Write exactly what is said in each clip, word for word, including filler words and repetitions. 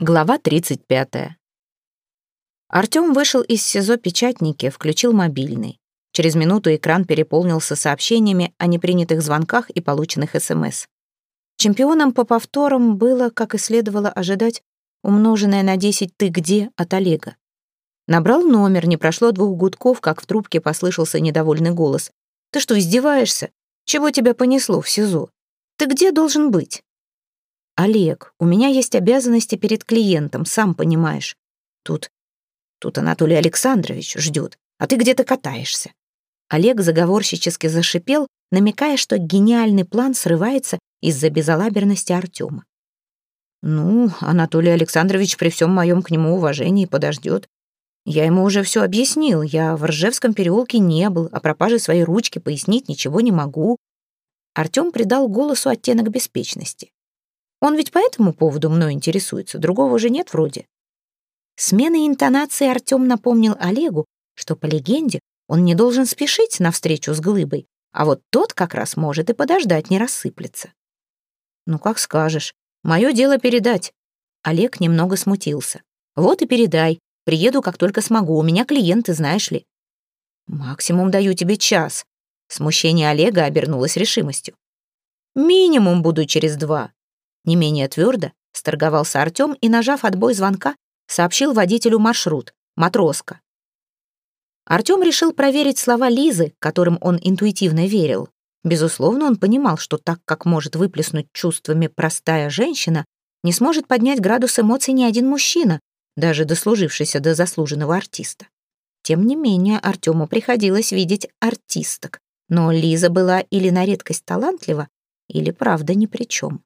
Глава тридцать пятая. Артём вышел из СИЗО Печатники, включил мобильный. Через минуту экран переполнился сообщениями о непринятых звонках и полученных СМС. Чемпионом по повторам было, как и следовало ожидать, умноженное на десять «ты где» от Олега. Набрал номер, не прошло двух гудков, как в трубке послышался недовольный голос. «Ты что, издеваешься? Чего тебя понесло в СИЗО? Ты где должен быть?» «Олег, у меня есть обязанности перед клиентом, сам понимаешь. Тут, тут Анатолий Александрович ждет, а ты где-то катаешься». Олег заговорщически зашипел, намекая, что гениальный план срывается из-за безалаберности Артема. «Ну, Анатолий Александрович при всем моем к нему уважении подождет. Я ему уже все объяснил, я в Ржевском переулке не был, о пропаже своей ручки пояснить ничего не могу». Артем придал голосу оттенок беспечности. Он ведь по этому поводу мной интересуется, другого же нет вроде. Сменой интонации Артем напомнил Олегу, что по легенде он не должен спешить на встречу с Глыбой, а вот тот как раз может и подождать, не рассыплется. «Ну, как скажешь. Мое дело передать». Олег немного смутился. «Вот и передай. Приеду, как только смогу. У меня клиенты, знаешь ли». «Максимум даю тебе час». Смущение Олега обернулось решимостью. «Минимум буду через два». Не менее твердо сторговался Артем и, нажав отбой звонка, сообщил водителю маршрут «Матроска». Артем решил проверить слова Лизы, которым он интуитивно верил. Безусловно, он понимал, что так, как может выплеснуть чувствами простая женщина, не сможет поднять градус эмоций ни один мужчина, даже дослужившийся до заслуженного артиста. Тем не менее, Артему приходилось видеть артисток, но Лиза была или на редкость талантлива, или правда ни при чем.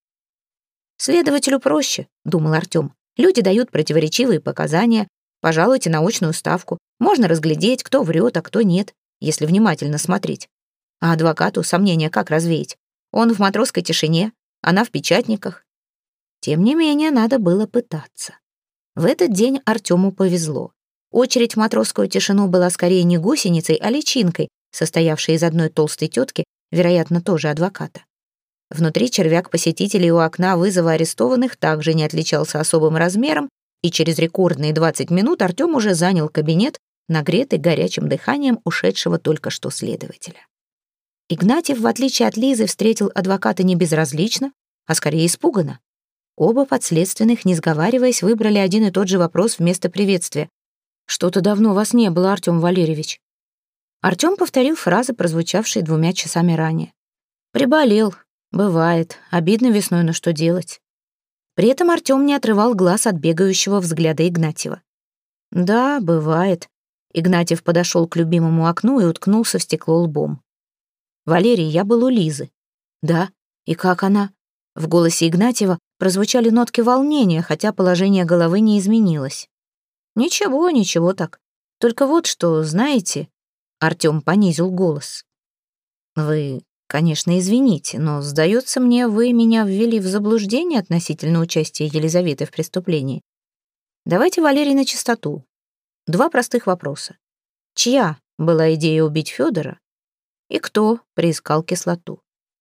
«Следователю проще», — думал Артем. «Люди дают противоречивые показания. Пожалуйте на очную ставку. Можно разглядеть, кто врет, а кто нет, если внимательно смотреть. А адвокату сомнения как развеять? Он в матросской тишине, она в Печатниках». Тем не менее, надо было пытаться. В этот день Артему повезло. Очередь в матросскую тишину была скорее не гусеницей, а личинкой, состоявшей из одной толстой тетки, вероятно, тоже адвоката. Внутри червяк посетителей у окна вызова арестованных также не отличался особым размером, и через рекордные двадцать минут Артем уже занял кабинет, нагретый горячим дыханием ушедшего только что следователя. Игнатьев, в отличие от Лизы, встретил адвоката не безразлично, а скорее испуганно. Оба подследственных, не сговариваясь, выбрали один и тот же вопрос вместо приветствия. «Что-то давно вас не было, Артем Валерьевич». Артем повторил фразы, прозвучавшие двумя часами ранее. «Приболел. Бывает. Обидно весной, но что делать?» При этом Артем не отрывал глаз от бегающего взгляда Игнатьева. «Да, бывает». Игнатьев подошел к любимому окну и уткнулся в стекло лбом. «Валерий, я был у Лизы». «Да? И как она?» В голосе Игнатьева прозвучали нотки волнения, хотя положение головы не изменилось. «Ничего, ничего так. Только вот что, знаете...» Артем понизил голос. «Вы, конечно, извините, но, сдается мне, вы меня ввели в заблуждение относительно участия Елизаветы в преступлении. Давайте, Валерий, на чистоту. Два простых вопроса. Чья была идея убить Федора? И кто приискал кислоту?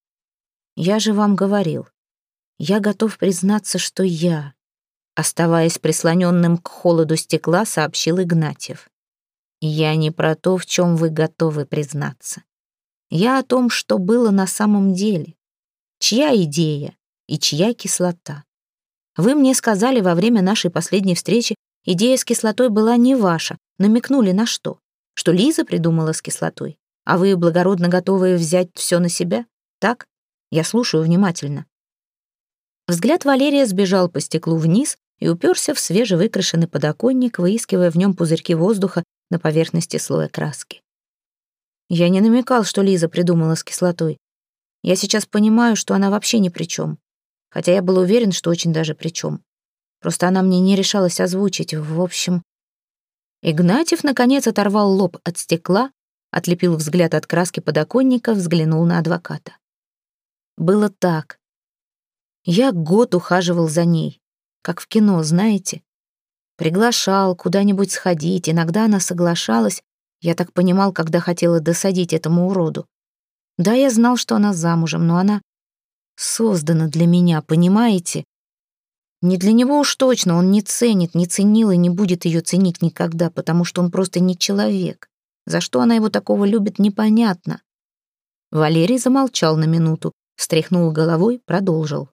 Я же вам говорил. Я готов признаться, что я, оставаясь прислоненным к холоду стекла, сообщил Игнатьев. Я не про то, в чем вы готовы признаться. Я о том, что было на самом деле. Чья идея и чья кислота? Вы мне сказали во время нашей последней встречи, идея с кислотой была не ваша, намекнули на что? Что Лиза придумала с кислотой, а вы благородно готовы взять все на себя? Так? Я слушаю внимательно. Взгляд Валерия сбежал по стеклу вниз и уперся в свежевыкрашенный подоконник, выискивая в нем пузырьки воздуха на поверхности слоя краски. Я не намекал, что Лиза придумала с кислотой. Я сейчас понимаю, что она вообще ни при чем. Хотя я был уверен, что очень даже при чем. Просто она мне не решалась озвучить. В общем... Игнатьев, наконец, оторвал лоб от стекла, отлепил взгляд от краски подоконника, взглянул на адвоката. Было так. Я год ухаживал за ней, как в кино, знаете. Приглашал куда-нибудь сходить, иногда она соглашалась, я так понимал, когда хотела досадить этому уроду. Да, я знал, что она замужем, но она создана для меня, понимаете? Не для него уж точно, он не ценит, не ценил и не будет ее ценить никогда, потому что он просто не человек. За что она его такого любит, непонятно. Валерий замолчал на минуту, встряхнул головой, продолжил.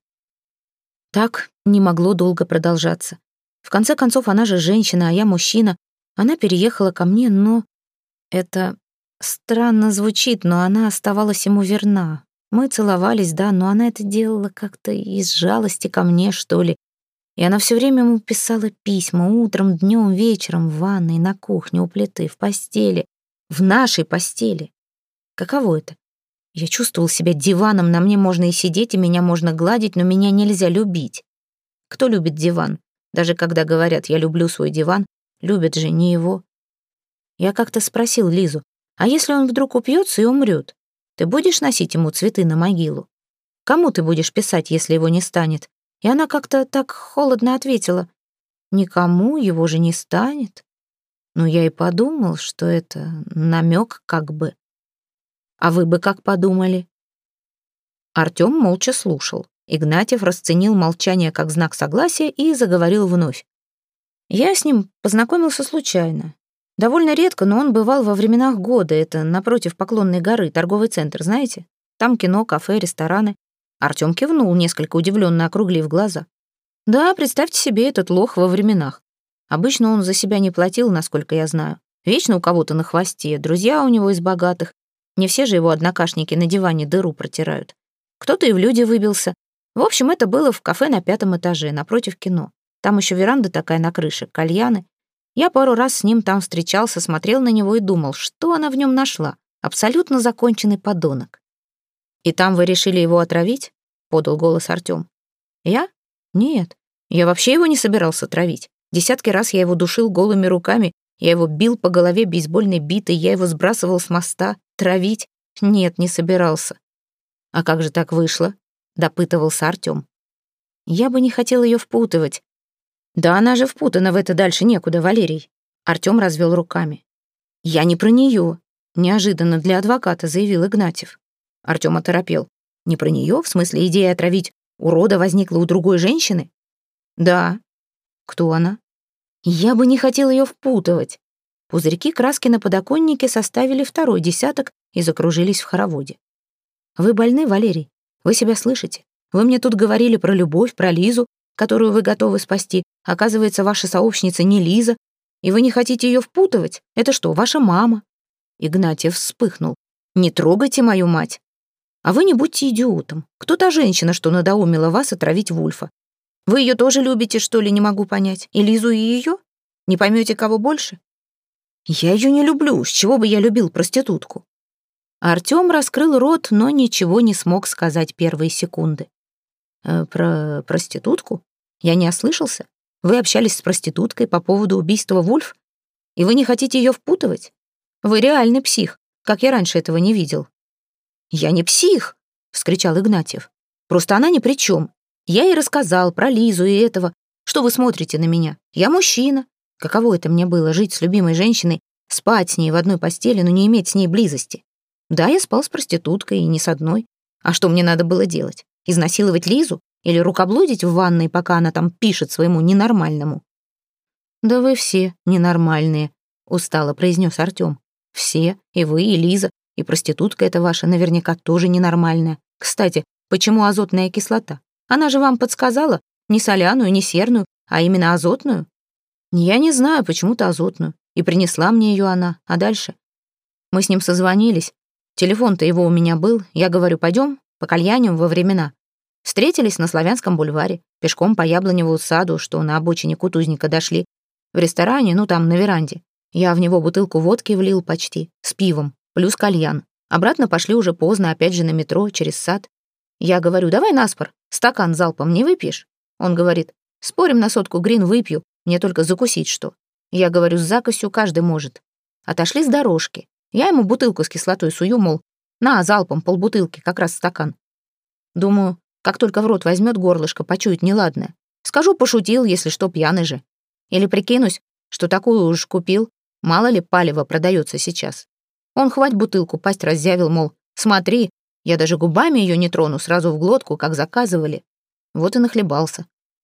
Так не могло долго продолжаться. В конце концов, она же женщина, а я мужчина. Она переехала ко мне, но... Это странно звучит, но она оставалась ему верна. Мы целовались, да, но она это делала как-то из жалости ко мне, что ли. И она все время ему писала письма утром, днем, вечером, в ванной, на кухне, у плиты, в постели. В нашей постели. Каково это? Я чувствовал себя диваном, на мне можно и сидеть, и меня можно гладить, но меня нельзя любить. Кто любит диван? Даже когда говорят «я люблю свой диван», любят же не его. Я как-то спросил Лизу, а если он вдруг упьется и умрет, ты будешь носить ему цветы на могилу? Кому ты будешь писать, если его не станет? И она как-то так холодно ответила, никому его же не станет. Ну, я и подумал, что это намек как бы. А вы бы как подумали? Артём молча слушал. Игнатьев расценил молчание как знак согласия и заговорил вновь. Я с ним познакомился случайно. Довольно редко, но он бывал во временах года. Это напротив Поклонной горы, торговый центр, знаете? Там кино, кафе, рестораны. Артём кивнул, несколько удивлённо округлив глаза. Да, представьте себе этот лох во временах. Обычно он за себя не платил, насколько я знаю. Вечно у кого-то на хвосте, друзья у него из богатых. Не все же его однокашники на диване дыру протирают. Кто-то и в люди выбился. В общем, это было в кафе на пятом этаже, напротив кино. Там еще веранда такая на крыше, кальяны. Я пару раз с ним там встречался, смотрел на него и думал, что она в нем нашла. Абсолютно законченный подонок. «И там вы решили его отравить?» — подал голос Артём. «Я? Нет. Я вообще его не собирался травить. Десятки раз я его душил голыми руками, я его бил по голове бейсбольной битой, я его сбрасывал с моста. Травить? Нет, не собирался». «А как же так вышло?» — допытывался Артём. «Я бы не хотел её впутывать». «Да она же впутана в это, дальше некуда, Валерий». Артём развел руками. «Я не про неё», — неожиданно для адвоката заявил Игнатьев. Артём оторопел. «Не про неё? В смысле, идея отравить урода возникла у другой женщины?» «Да». «Кто она?» «Я бы не хотел её впутывать». Пузырьки краски на подоконнике составили второй десяток и закружились в хороводе. «Вы больны, Валерий? Вы себя слышите? Вы мне тут говорили про любовь, про Лизу, которую вы готовы спасти. Оказывается, ваша сообщница не Лиза, и вы не хотите её впутывать? Это что, ваша мама?» Игнатьев вспыхнул. «Не трогайте мою мать. А вы не будьте идиотом. Кто та женщина, что надоумила вас отравить Вульфа? Вы её тоже любите, что ли, не могу понять? И Лизу, и её? Не поймёте, кого больше?» «Я её не люблю. С чего бы я любил проститутку?» Артём раскрыл рот, но ничего не смог сказать первые секунды. «Э, «Про проститутку? Я не ослышался? Вы общались с проституткой по поводу убийства Вульф? И вы не хотите её впутывать? Вы реальный псих, как я раньше этого не видел». «Я не псих!» — вскричал Игнатьев. «Просто она ни при чём. Я ей рассказал про Лизу и этого. Что вы смотрите на меня? Я мужчина. Каково это мне было жить с любимой женщиной, спать с ней в одной постели, но не иметь с ней близости? Да, я спал с проституткой, и не с одной. А что мне надо было делать? Изнасиловать Лизу? Или рукоблудить в ванной, пока она там пишет своему ненормальному?» «Да вы все ненормальные», — устало произнес Артём. «Все, и вы, и Лиза, и проститутка эта ваша наверняка тоже ненормальная. Кстати, почему азотная кислота? Она же вам подсказала не соляную, не серную, а именно азотную?» «Я не знаю, почему-то азотную. И принесла мне её она. А дальше? Мы с ним созвонились. Телефон-то его у меня был. Я говорю, пойдём по кальяням во времена. Встретились на Славянском бульваре, пешком по яблоневому саду, что на обочине Кутузника дошли. В ресторане, ну там, на веранде. Я в него бутылку водки влил почти, с пивом, плюс кальян. Обратно пошли уже поздно, опять же на метро, через сад. Я говорю, давай наспор, стакан залпом не выпьешь? Он говорит, спорим на сотку грин выпью, мне только закусить что. Я говорю, с закусью каждый может. Отошли с дорожки. Я ему бутылку с кислотой сую, мол, на, залпом, полбутылки, как раз стакан. Думаю, как только в рот возьмет горлышко, почует неладное. Скажу, пошутил, если что, пьяный же. Или прикинусь, что такую уж купил, мало ли палево продается сейчас. Он хвать бутылку, пасть раззявил, мол, смотри, я даже губами ее не трону, сразу в глотку, как заказывали. Вот и нахлебался.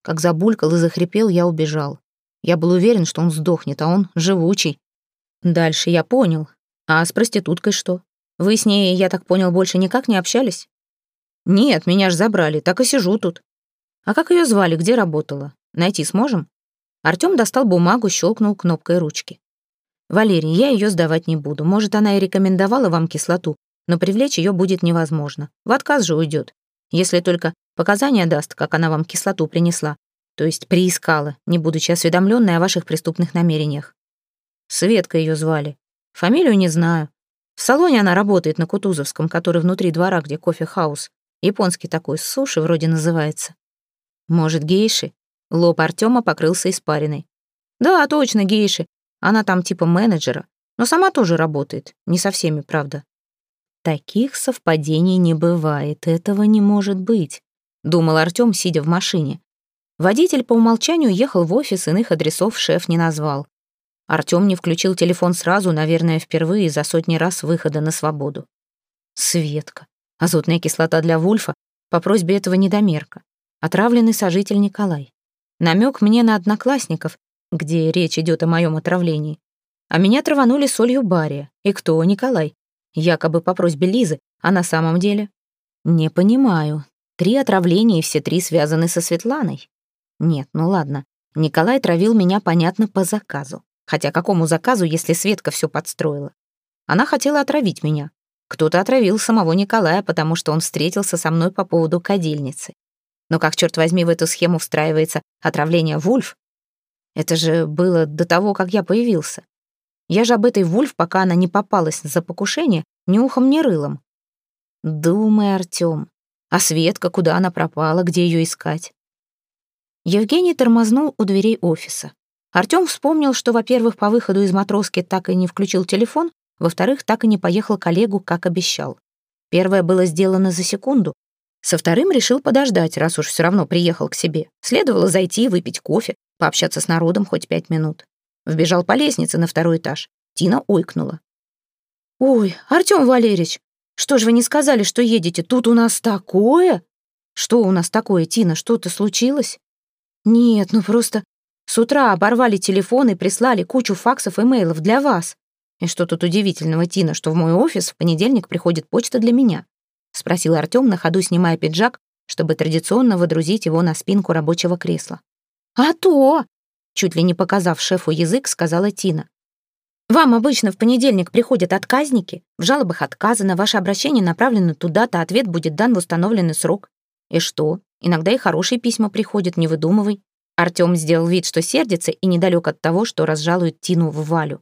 Как забулькал и захрипел, я убежал. Я был уверен, что он сдохнет, а он живучий. Дальше я понял. А с проституткой что? Вы с ней, я так понял, больше никак не общались? Нет, меня ж забрали, так и сижу тут. А как ее звали, где работала? Найти сможем? Артём достал бумагу, щелкнул кнопкой ручки. Валерий, я ее сдавать не буду. Может, она и рекомендовала вам кислоту, но привлечь ее будет невозможно. В отказ же уйдет. Если только показания даст, как она вам кислоту принесла, то есть приискала, не будучи осведомленной о ваших преступных намерениях. Светка ее звали. Фамилию не знаю. В салоне она работает на Кутузовском, который внутри двора, где кофе-хаус. Японский такой, суши вроде называется. Может, гейши? Лоб Артема покрылся испариной. Да, точно, гейши. Она там типа менеджера, но сама тоже работает. Не со всеми, правда. Таких совпадений не бывает, этого не может быть, думал Артем, сидя в машине. Водитель по умолчанию ехал в офис, иных адресов шеф не назвал. Артем не включил телефон сразу, наверное, впервые за сотни раз выхода на свободу. Светка. Азотная кислота для Вульфа по просьбе этого недомерка. Отравленный сожитель Николай. Намек мне на одноклассников, где речь идет о моем отравлении. А меня траванули солью бария. И кто? Николай. Якобы по просьбе Лизы, а на самом деле? Не понимаю. Три отравления, и все три связаны со Светланой. Нет, ну ладно. Николай травил меня, понятно, по заказу. Хотя какому заказу, если Светка все подстроила? Она хотела отравить меня. Кто-то отравил самого Николая, потому что он встретился со мной по поводу кадильницы. Но как, черт возьми, в эту схему встраивается отравление Вульф? Это же было до того, как я появился. Я же об этой Вульф, пока она не попалась за покушение, ни ухом, ни рылом. Думай, Артём. А Светка, куда она пропала, где ее искать? Евгений тормознул у дверей офиса. Артём вспомнил, что, во-первых, по выходу из матроски так и не включил телефон, во-вторых, так и не поехал к Олегу, как обещал. Первое было сделано за секунду. Со вторым решил подождать, раз уж все равно приехал к себе. Следовало зайти, выпить кофе, пообщаться с народом хоть пять минут. Вбежал по лестнице на второй этаж. Тина ойкнула. «Ой, Артём Валерьевич, что ж вы не сказали, что едете? Тут у нас такое!» «Что у нас такое, Тина? Что-то случилось?» «Нет, ну просто с утра оборвали телефон и прислали кучу факсов и мейлов для вас. И что тут удивительного, Тина, что в мой офис в понедельник приходит почта для меня?» — спросил Артём, на ходу снимая пиджак, чтобы традиционно водрузить его на спинку рабочего кресла. «А то!» — чуть ли не показав шефу язык, сказала Тина. «Вам обычно в понедельник приходят отказники, в жалобах отказано, ваше обращение направлено туда-то, ответ будет дан в установленный срок. И что? Иногда и хорошие письма приходят, не выдумывай». Артём сделал вид, что сердится, и недалек от того, что разжалует Тину в Валю.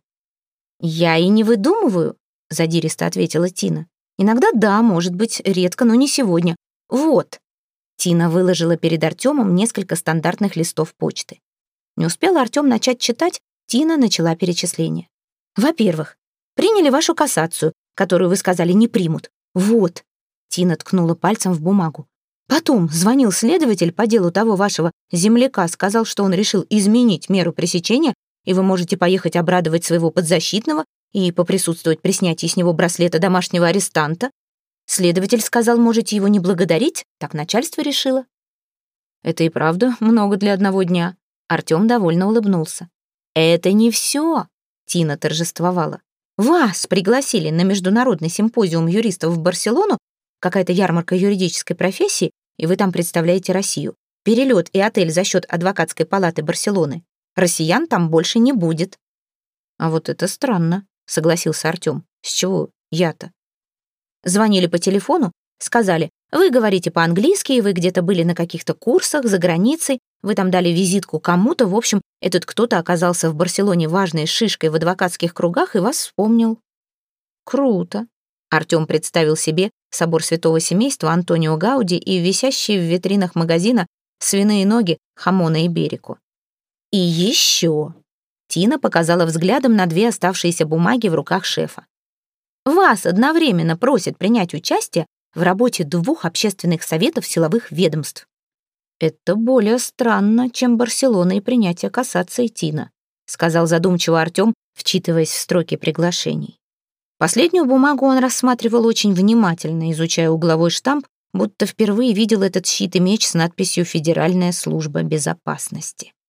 «Я и не выдумываю», — задиристо ответила Тина. «Иногда да, может быть, редко, но не сегодня. Вот». Тина выложила перед Артёмом несколько стандартных листов почты. Не успел Артём начать читать, Тина начала перечисление. «Во-первых, приняли вашу кассацию, которую вы сказали не примут. Вот». Тина ткнула пальцем в бумагу. «Потом звонил следователь по делу того вашего земляка, сказал, что он решил изменить меру пресечения, и вы можете поехать обрадовать своего подзащитного и поприсутствовать при снятии с него браслета домашнего арестанта. Следователь сказал, можете его не благодарить, так начальство решило». «Это и правда много для одного дня». Артём довольно улыбнулся. «Это не всё», — Тина торжествовала. «Вас пригласили на международный симпозиум юристов в Барселону, какая-то ярмарка юридической профессии, и вы там представляете Россию. Перелёт и отель за счёт адвокатской палаты Барселоны. Россиян там больше не будет». «А вот это странно», — согласился Артём. «С чего я-то?» Звонили по телефону, сказали, вы говорите по-английски, вы где-то были на каких-то курсах за границей, вы там дали визитку кому-то, в общем, этот кто-то оказался в Барселоне важной шишкой в адвокатских кругах и вас вспомнил». «Круто». Артём представил себе собор святого семейства Антонио Гауди и висящие в витринах магазина свиные ноги Хамона и Берику. «И ещё». Тина показала взглядом на две оставшиеся бумаги в руках шефа. «Вас одновременно просят принять участие в работе двух общественных советов силовых ведомств». «Это более странно, чем Барселона и принятие кассации, Тина», сказал задумчиво Артём, вчитываясь в строки приглашений. Последнюю бумагу он рассматривал очень внимательно, изучая угловой штамп, будто впервые видел этот щит и меч с надписью «Федеральная служба безопасности».